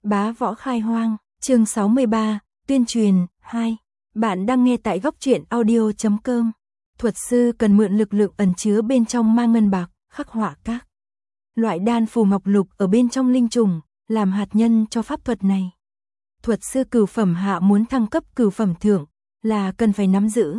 Bá võ khai hoang, chương 63, tuyên truyền, 2. Bạn đang nghe tại góc truyện audio.com. Thuật sư cần mượn lực lượng ẩn chứa bên trong ma ngân bạc, khắc họa các loại đan phù ngọc lục ở bên trong linh trùng, làm hạt nhân cho pháp thuật này. Thuật sư cửu phẩm hạ muốn thăng cấp cửu phẩm thượng, là cần phải nắm giữ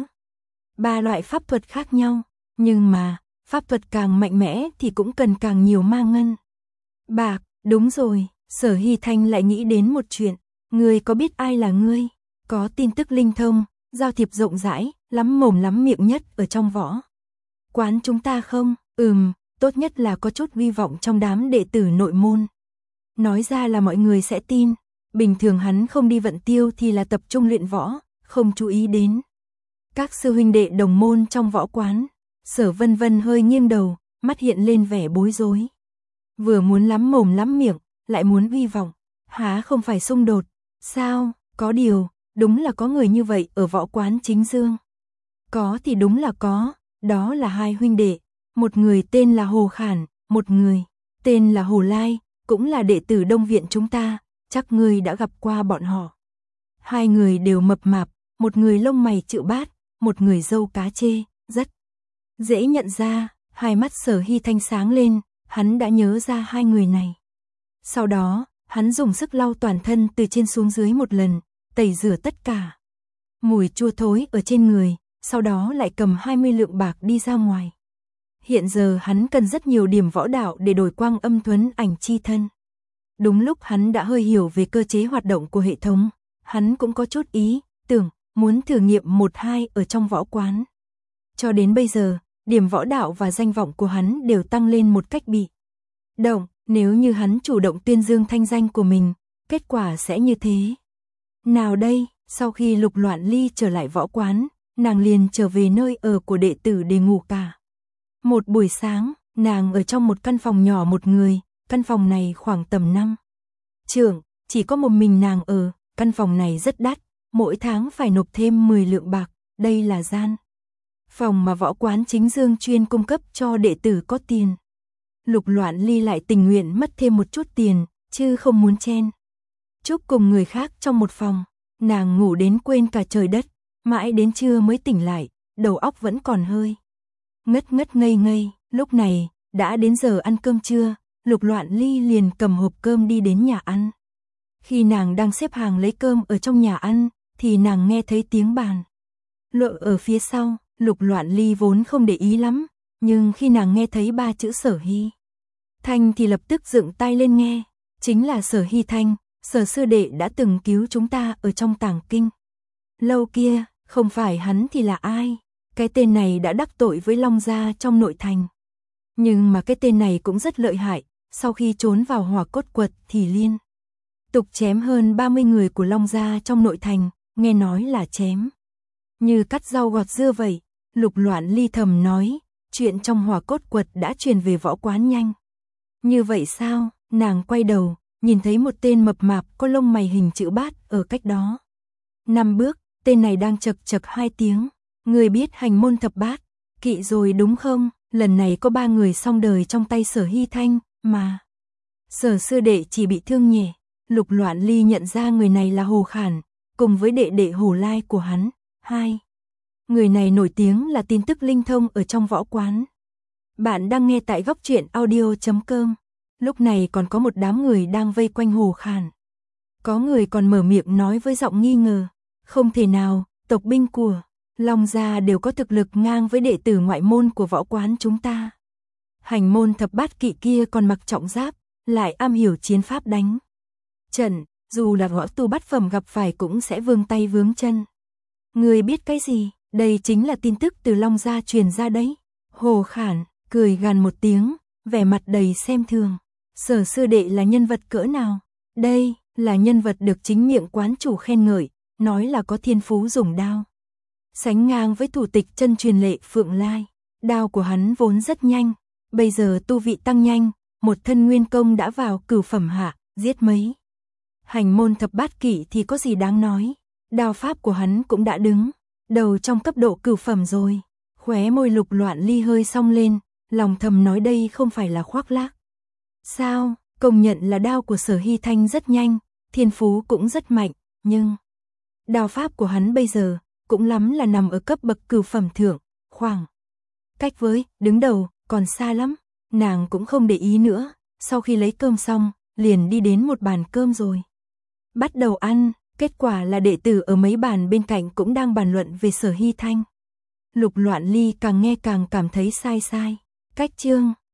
3 loại pháp thuật khác nhau, nhưng mà, pháp thuật càng mạnh mẽ thì cũng cần càng nhiều ma ngân bạc. Đúng rồi, Sở Hy Thanh lại nghĩ đến một chuyện, ngươi có biết ai là ngươi? Có tin tức linh thông, giao thiệp rộng rãi, lắm mồm lắm miệng nhất ở trong võ quán chúng ta không? Tốt nhất là có chút vi vọng trong đám đệ tử nội môn. Nói ra là mọi người sẽ tin, bình thường hắn không đi vận tiêu thì là tập trung luyện võ, không chú ý đến các sư huynh đệ đồng môn trong võ quán. Sở Vân Vân hơi nghiêng đầu, mắt hiện lên vẻ bối rối. Vừa muốn lắm mồm lắm miệng, lại muốn vi vọng, há không phải xung đột, sao? Có điều, đúng là có người như vậy ở võ quán Chính Dương. Có thì đúng là có, đó là 2 huynh đệ, một người tên là Hồ Khản, một người tên là Hồ Lai, cũng là đệ tử Đông viện chúng ta, chắc ngươi đã gặp qua bọn họ. 2 người đều mập mạp, một người lông mày chữ bát, một người râu cá chê, rất dễ nhận ra. Hai mắt Sở Hy Thanh sáng lên, hắn đã nhớ ra 2 người này. Sau đó, hắn dùng sức lau toàn thân từ trên xuống dưới một lần, tẩy rửa tất cả mùi chua thối ở trên người, sau đó lại cầm 20 lượng bạc đi ra ngoài. Hiện giờ hắn cần rất nhiều điểm võ đạo để đổi quang âm thuấn ảnh chi thân. Đúng lúc hắn đã hơi hiểu về cơ chế hoạt động của hệ thống, hắn cũng có chút ý tưởng muốn thử nghiệm 1-2 ở trong võ quán. Cho đến bây giờ, điểm võ đạo và danh vọng của hắn đều tăng lên một cách bị động. Nếu như hắn chủ động tuyên dương thanh danh của mình, kết quả sẽ như thế nào đây? Sau khi Lục Loạn Ly trở lại võ quán, nàng liền trở về nơi ở của đệ tử để ngủ cả một buổi sáng. Nàng ở trong một căn phòng nhỏ một người, căn phòng này khoảng tầm 5 trượng, chỉ có một mình nàng ở. Căn phòng này rất đắt, mỗi tháng phải nộp thêm 10 lượng bạc. Đây là gian phòng mà võ quán Chính Dương chuyên cung cấp cho đệ tử có tiền. Lục Loạn Ly lại tình nguyện mất thêm một chút tiền, chứ không muốn chen chúc cùng người khác trong một phòng. Nàng ngủ đến quên cả trời đất, mãi đến trưa mới tỉnh lại, đầu óc vẫn còn hơi ngất ngất ngây ngây. Lúc này, đã đến giờ ăn cơm trưa, Lục Loạn Ly liền cầm hộp cơm đi đến nhà ăn. Khi nàng đang xếp hàng lấy cơm ở trong nhà ăn, thì nàng nghe thấy tiếng bàn luận ở phía sau. Lục Loạn Ly vốn không để ý lắm, nhưng khi nàng nghe thấy 3 chữ Sở Hy Thanh thì lập tức dựng tai lên nghe. Chính là Sở Hy Thanh, Sở sư đệ đã từng cứu chúng ta ở trong Tàng Kinh lâu kia. Không phải hắn thì là ai? Cái tên này đã đắc tội với Long gia trong nội thành. Nhưng mà cái tên này cũng rất lợi hại, sau khi trốn vào Hỏa Cốt Quật thì liên tục chém hơn 30 người của Long gia trong nội thành, nghe nói là chém như cắt rau gọt dưa vậy. Lục Loạn Ly thầm nói, chuyện trong Hỏa Cốt Quật đã truyền về võ quán nhanh như vậy sao? Nàng quay đầu, nhìn thấy một tên mập mạp có lông mày hình chữ bát ở cách đó 5 bước. Tên này đang chật chật 2 tiếng. Người biết Hành Môn Thập Bát Kỵ rồi đúng không? Lần này có 3 người xong đời trong tay Sở Hy Thanh, mà Sở sư đệ chỉ bị thương nhẹ. Lục Loạn Ly nhận ra người này là Hồ Khản, cùng với đệ đệ Hồ Lai của hắn. 2 người này nổi tiếng là tin tức linh thông ở trong võ quán. Bạn đang nghe tại góc truyện audio.com. Lúc này còn có một đám người đang vây quanh Hồ Khản. Có người còn mở miệng nói với giọng nghi ngờ, không thể nào, tộc binh của Long gia đều có thực lực ngang với đệ tử ngoại môn của võ quán chúng ta. Hành Môn Thập Bát Kỵ kia còn mặc trọng giáp, lại am hiểu chiến pháp đánh trận, dù là võ tu bát phẩm gặp phải cũng sẽ vướng tay vướng chân. Người biết cái gì? Đây chính là tin tức từ Long gia truyền ra đấy. Hồ Khản cười gằn một tiếng, vẻ mặt đầy xem thường. Sở sư đệ là nhân vật cỡ nào? Đây là nhân vật được chính miệng quán chủ khen ngợi, nói là có thiên phú dùng đao sánh ngang với thủ tịch chân truyền Lệ Phượng Lai. Đao của hắn vốn rất nhanh, bây giờ tu vị tăng nhanh, một thân nguyên công đã vào cửu phẩm hạ, giết mấy Hành Môn Thập Bát Kỵ thì có gì đáng nói. Đao pháp của hắn cũng đã đứng đầu trong cấp độ cửu phẩm rồi. Khóe môi Lục Loạn Ly hơi cong lên, lòng thầm nói đây không phải là khoác lác sao? Công nhận là đao của Sở Hy Thanh rất nhanh, thiên phú cũng rất mạnh, nhưng đao pháp của hắn bây giờ cũng lắm là nằm ở cấp bậc cửu phẩm thượng, khoảng cách với đứng đầu còn xa lắm. Nàng cũng không để ý nữa, sau khi lấy cơm xong, liền đi đến một bàn cơm rồi bắt đầu ăn. Kết quả là đệ tử ở mấy bàn bên cạnh cũng đang bàn luận về Sở Hy Thanh. Lục Loạn Ly càng nghe càng cảm thấy sai sai. Cách chương